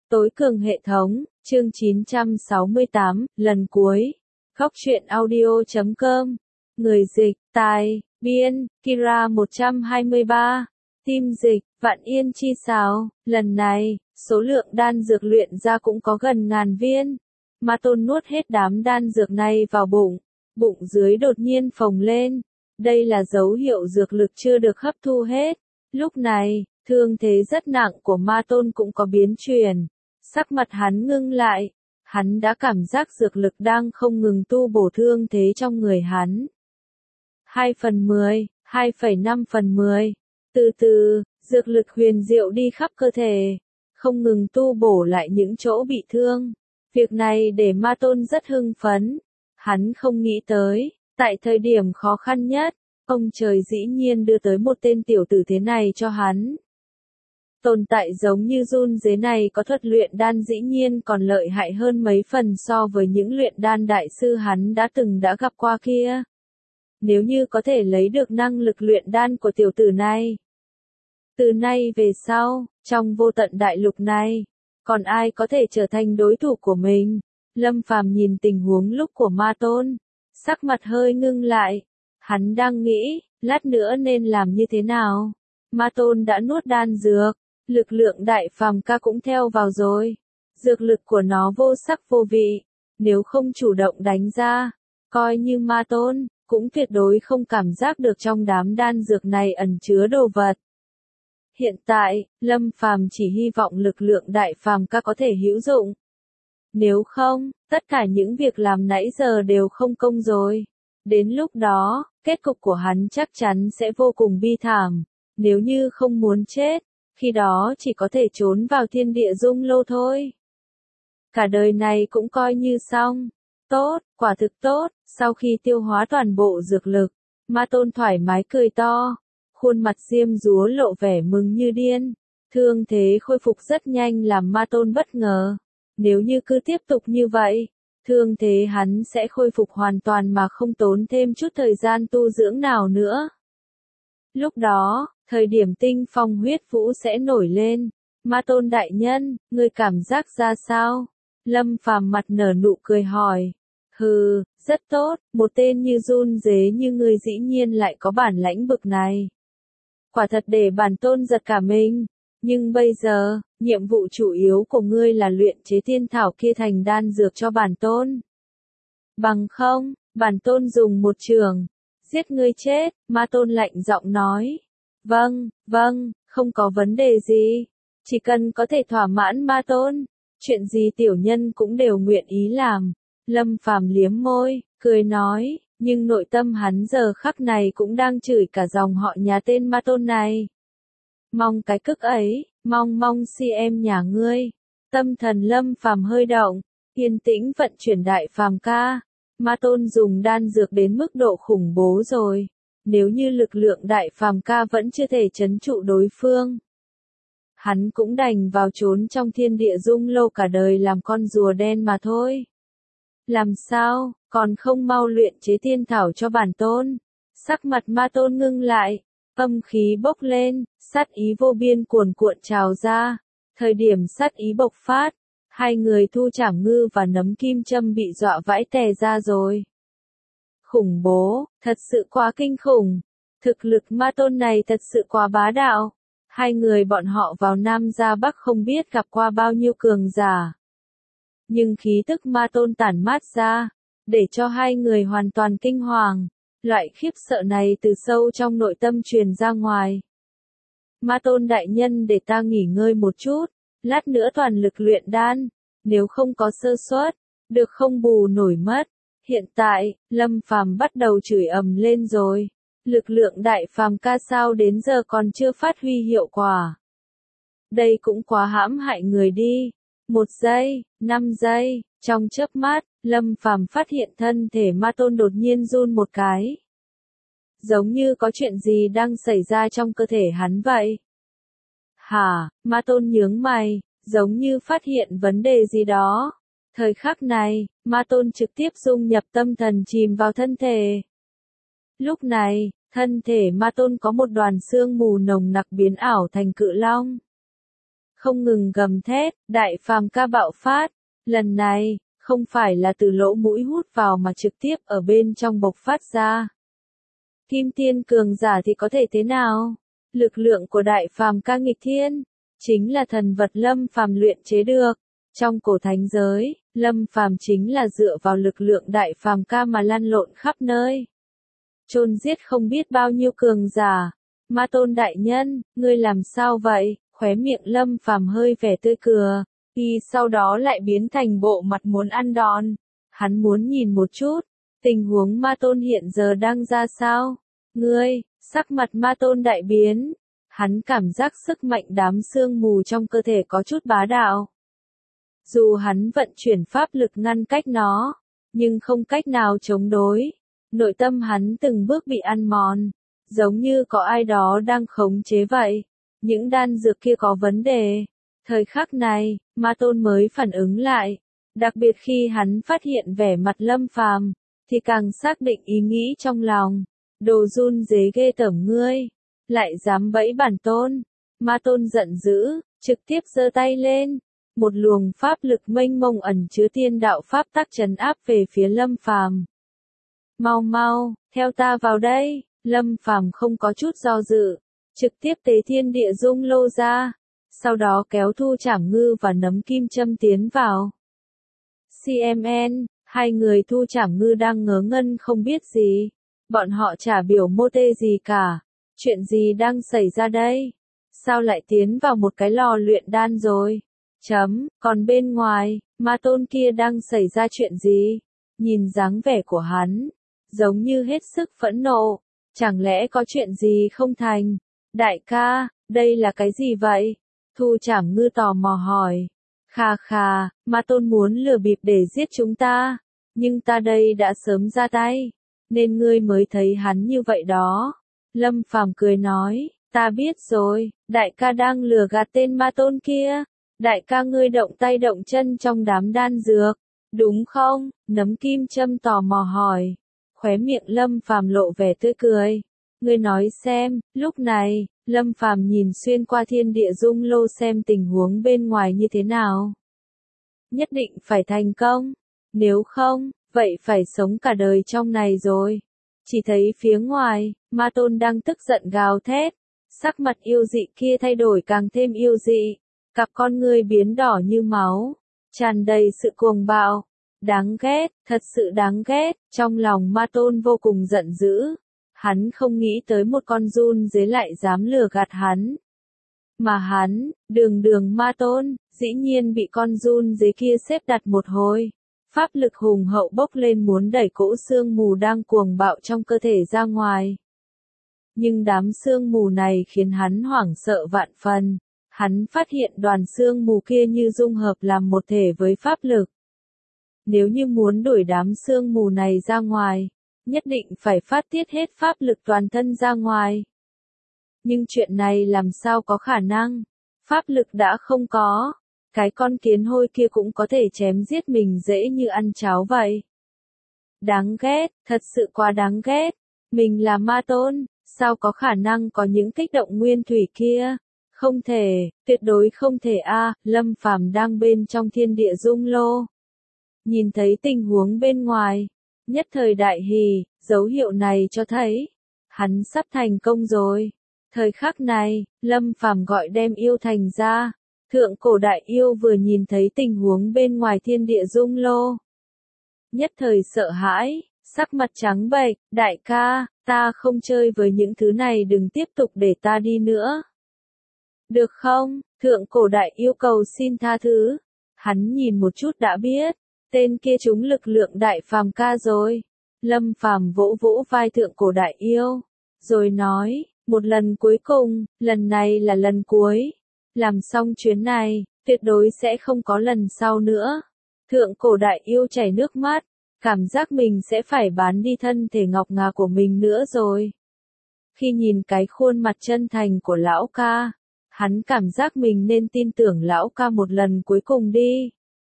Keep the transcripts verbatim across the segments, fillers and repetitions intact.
Tối cường hệ thống, chương chín trăm sáu mươi tám, lần cuối. Góc truyện audio chấm com. Người dịch, tài, biên, Kira một trăm hai mươi ba. Team dịch, Vạn Yên Chi Sào. Lần này, số lượng đan dược luyện ra cũng có gần ngàn viên. Ma Tôn nuốt hết đám đan dược này vào bụng. Bụng dưới đột nhiên phồng lên. Đây là dấu hiệu dược lực chưa được hấp thu hết. Lúc này, thương thế rất nặng của Ma Tôn cũng có biến chuyển. Sắc mặt hắn ngưng lại. Hắn đã cảm giác dược lực đang không ngừng tu bổ thương thế trong người hắn. hai phần mười, hai phẩy năm phần mười. Từ từ, dược lực huyền diệu đi khắp cơ thể. Không ngừng tu bổ lại những chỗ bị thương. Việc này để Ma Tôn rất hưng phấn. Hắn không nghĩ tới, tại thời điểm khó khăn nhất, ông trời dĩ nhiên đưa tới một tên tiểu tử thế này cho hắn. Tồn tại giống như run dế này có thuật luyện đan dĩ nhiên còn lợi hại hơn mấy phần so với những luyện đan đại sư hắn đã từng đã gặp qua kia. Nếu như có thể lấy được năng lực luyện đan của tiểu tử này. Từ nay về sau, trong vô tận đại lục này, còn ai có thể trở thành đối thủ của mình? Lâm Phàm nhìn tình huống lúc của Ma Tôn, sắc mặt hơi ngưng lại. Hắn đang nghĩ, lát nữa nên làm như thế nào? Ma Tôn đã nuốt đan dược. Lực lượng đại phàm ca cũng theo vào rồi. Dược lực của nó vô sắc vô vị. Nếu không chủ động đánh ra, coi như Ma Tôn, cũng tuyệt đối không cảm giác được trong đám đan dược này ẩn chứa đồ vật. Hiện tại, Lâm Phàm chỉ hy vọng lực lượng đại phàm ca có thể hữu dụng. Nếu không, tất cả những việc làm nãy giờ đều không công rồi. Đến lúc đó, kết cục của hắn chắc chắn sẽ vô cùng bi thảm. Nếu như không muốn chết, khi đó chỉ có thể trốn vào thiên địa dung lô thôi. Cả đời này cũng coi như xong. Tốt, quả thực tốt, sau khi tiêu hóa toàn bộ dược lực, Ma Tôn thoải mái cười to. Khuôn mặt diêm dúa lộ vẻ mừng như điên. Thương thế khôi phục rất nhanh làm Ma Tôn bất ngờ. Nếu như cứ tiếp tục như vậy, thương thế hắn sẽ khôi phục hoàn toàn mà không tốn thêm chút thời gian tu dưỡng nào nữa. Lúc đó, thời điểm tinh phong huyết vũ sẽ nổi lên. Ma Tôn đại nhân, ngươi cảm giác ra sao? Lâm Phàm mặt nở nụ cười hỏi. Hừ, rất tốt, một tên như run dế như ngươi dĩ nhiên lại có bản lãnh bực này. Quả thật để bản tôn giật cả mình. Nhưng bây giờ, nhiệm vụ chủ yếu của ngươi là luyện chế thiên thảo kia thành đan dược cho bản tôn. Bằng không, bản tôn dùng một trường, giết ngươi chết, Ma Tôn lạnh giọng nói. Vâng, vâng, không có vấn đề gì. Chỉ cần có thể thỏa mãn Ma Tôn, chuyện gì tiểu nhân cũng đều nguyện ý làm. Lâm Phàm liếm môi, cười nói, nhưng nội tâm hắn giờ khắc này cũng đang chửi cả dòng họ nhà tên Ma Tôn này. Mong cái cức ấy, mong mong si em nhà ngươi. Tâm thần Lâm Phàm hơi động, yên tĩnh vận chuyển đại phàm ca. Ma Tôn dùng đan dược đến mức độ khủng bố rồi. Nếu như lực lượng đại phàm ca vẫn chưa thể trấn trụ đối phương, hắn cũng đành vào trốn trong thiên địa dung lô cả đời làm con rùa đen mà thôi. Làm sao, còn không mau luyện chế thiên thảo cho bản tôn? Sắc mặt Ma Tôn ngưng lại, âm khí bốc lên, sát ý vô biên cuồn cuộn trào ra. Thời điểm sát ý bộc phát, hai người Thu Trảm Ngư và Nấm Kim Châm bị dọa vãi tè ra rồi. Khủng bố, thật sự quá kinh khủng. Thực lực Ma Tôn này thật sự quá bá đạo. Hai người bọn họ vào Nam ra Bắc không biết gặp qua bao nhiêu cường giả. Nhưng khí tức Ma Tôn tản mát ra, để cho hai người hoàn toàn kinh hoàng. Loại khiếp sợ này từ sâu trong nội tâm truyền ra ngoài. Ma Tôn đại nhân, để ta nghỉ ngơi một chút, lát nữa toàn lực luyện đan, nếu không có sơ suất, được không bù nổi mất. Hiện tại, Lâm Phàm bắt đầu chửi ầm lên rồi. Lực lượng đại phàm ca sao đến giờ còn chưa phát huy hiệu quả. Đây cũng quá hãm hại người đi. Một giây, năm giây, trong chớp mắt, Lâm Phàm phát hiện thân thể Ma Tôn đột nhiên run một cái. Giống như có chuyện gì đang xảy ra trong cơ thể hắn vậy. Hả, Ma Tôn nhướng mày, giống như phát hiện vấn đề gì đó. Thời khắc này, Ma Tôn trực tiếp dung nhập tâm thần chìm vào thân thể. Lúc này, thân thể Ma Tôn có một đoàn sương mù nồng nặc biến ảo thành cự long. không ngừng gầm thét, đại phàm ca bạo phát. Lần này, không phải là từ lỗ mũi hút vào mà trực tiếp ở bên trong bộc phát ra. Kim tiên cường giả thì có thể thế nào? Lực lượng của đại phàm ca nghịch thiên, chính là thần vật Lâm Phàm luyện chế được. Trong cổ thánh giới, Lâm Phàm chính là dựa vào lực lượng đại phàm ca mà lăn lộn khắp nơi. Chôn giết không biết bao nhiêu cường giả. Ma Tôn đại nhân, ngươi làm sao vậy? Khóe miệng Lâm Phàm hơi vẻ tươi cười, y sau đó lại biến thành bộ mặt muốn ăn đòn. Hắn muốn nhìn một chút, tình huống Ma Tôn hiện giờ đang ra sao? Ngươi, sắc mặt Ma Tôn đại biến. Hắn cảm giác sức mạnh đám sương mù trong cơ thể có chút bá đạo. Dù hắn vận chuyển pháp lực ngăn cách nó, nhưng không cách nào chống đối. Nội tâm hắn từng bước bị ăn mòn, giống như có ai đó đang khống chế vậy. Những đan dược kia có vấn đề. Thời khắc này, Ma Tôn mới phản ứng lại. Đặc biệt khi hắn phát hiện vẻ mặt Lâm Phàm, thì càng xác định ý nghĩ trong lòng. Đồ run rế ghê tởm ngươi, lại dám bẫy bản tôn. Ma Tôn giận dữ, trực tiếp giơ tay lên. Một luồng pháp lực mênh mông ẩn chứa tiên đạo pháp tắc trấn áp về phía Lâm Phàm. Mau mau, theo ta vào đây. Lâm Phàm không có chút do dự, trực tiếp tế thiên địa dung lô ra, sau đó kéo Thu Trảm Ngư và nấm kim châm tiến vào. xê em en, hai người Thu Trảm Ngư đang ngớ ngân không biết gì, bọn họ chả biểu mô tê gì cả, chuyện gì đang xảy ra đây? Sao lại tiến vào một cái lò luyện đan rồi? Chấm, còn bên ngoài, Ma Tôn kia đang xảy ra chuyện gì? Nhìn dáng vẻ của hắn, giống như hết sức phẫn nộ. Chẳng lẽ có chuyện gì không thành? Đại ca, đây là cái gì vậy? Thu Trảm Ngư tò mò hỏi. Khà khà, Ma Tôn muốn lừa bịp để giết chúng ta. Nhưng ta đây đã sớm ra tay, nên ngươi mới thấy hắn như vậy đó. Lâm Phàm cười nói, ta biết rồi, đại ca đang lừa gạt tên Ma Tôn kia. Đại ca ngươi động tay động chân trong đám đan dược, đúng không? Nấm kim châm tò mò hỏi. Khóe miệng Lâm Phàm lộ vẻ tươi cười. Ngươi nói xem, lúc này, Lâm Phàm nhìn xuyên qua thiên địa dung lô xem tình huống bên ngoài như thế nào. Nhất định phải thành công, nếu không, vậy phải sống cả đời trong này rồi. Chỉ thấy phía ngoài, Ma Tôn đang tức giận gào thét, sắc mặt yêu dị kia thay đổi càng thêm yêu dị, cặp con ngươi biến đỏ như máu, tràn đầy sự cuồng bạo. Đáng ghét, thật sự đáng ghét, trong lòng Ma Tôn vô cùng giận dữ. Hắn không nghĩ tới một con run dế lại dám lừa gạt hắn. Mà hắn, đường đường Ma Tôn, dĩ nhiên bị con run dế kia xếp đặt một hồi. Pháp lực hùng hậu bốc lên muốn đẩy cỗ sương mù đang cuồng bạo trong cơ thể ra ngoài. Nhưng đám sương mù này khiến hắn hoảng sợ vạn phần. Hắn phát hiện đoàn sương mù kia như dung hợp làm một thể với pháp lực. Nếu như muốn đuổi đám sương mù này ra ngoài, nhất định phải phát tiết hết pháp lực toàn thân ra ngoài. Nhưng chuyện này làm sao có khả năng? Pháp lực đã không có, cái con kiến hôi kia cũng có thể chém giết mình dễ như ăn cháo vậy. Đáng ghét, thật sự quá đáng ghét. Mình là Ma Tôn, sao có khả năng có những kích động nguyên thủy kia? Không thể, tuyệt đối không thể a. Lâm Phàm đang bên trong thiên địa dung lô. Nhìn thấy tình huống bên ngoài, nhất thời đại hỉ, dấu hiệu này cho thấy, hắn sắp thành công rồi. Thời khắc này, Lâm Phàm gọi đem yêu thành ra, thượng cổ đại yêu vừa nhìn thấy tình huống bên ngoài thiên địa dung lô. Nhất thời sợ hãi, sắc mặt trắng bệch, đại ca, ta không chơi với những thứ này đừng tiếp tục để ta đi nữa. Được không? Thượng cổ đại yêu cầu xin tha thứ. Hắn nhìn một chút đã biết. Tên kia trúng lực lượng đại phàm ca rồi. Lâm Phàm vỗ vỗ vai thượng cổ đại yêu, rồi nói, một lần cuối cùng, lần này là lần cuối. Làm xong chuyến này, tuyệt đối sẽ không có lần sau nữa. Thượng cổ đại yêu chảy nước mắt, cảm giác mình sẽ phải bán đi thân thể ngọc ngà của mình nữa rồi. Khi nhìn cái khuôn mặt chân thành của lão ca, hắn cảm giác mình nên tin tưởng lão ca một lần cuối cùng đi.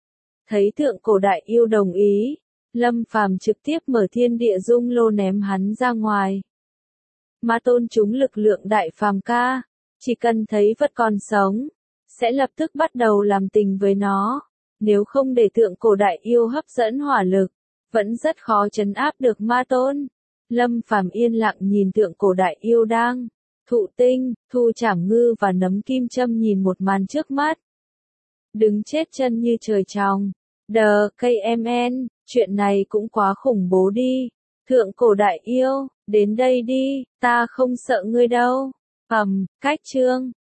Thấy thượng cổ đại yêu đồng ý, Lâm Phàm trực tiếp mở thiên địa dung lô ném hắn ra ngoài. Ma Tôn chúng lực lượng đại phàm ca, chỉ cần thấy vật còn sống, sẽ lập tức bắt đầu làm tình với nó. Nếu không để thượng cổ đại yêu hấp dẫn hỏa lực, vẫn rất khó trấn áp được ma tôn. Lâm Phàm yên lặng nhìn thượng cổ đại yêu đang thụ tinh, thu trảm ngư và nấm kim châm nhìn một màn trước mắt. Đứng chết chân như trời trồng. Đờ, ca em en, chuyện này cũng quá khủng bố đi. Thượng cổ đại yêu, đến đây đi, ta không sợ ngươi đâu. Ầm, cách chương.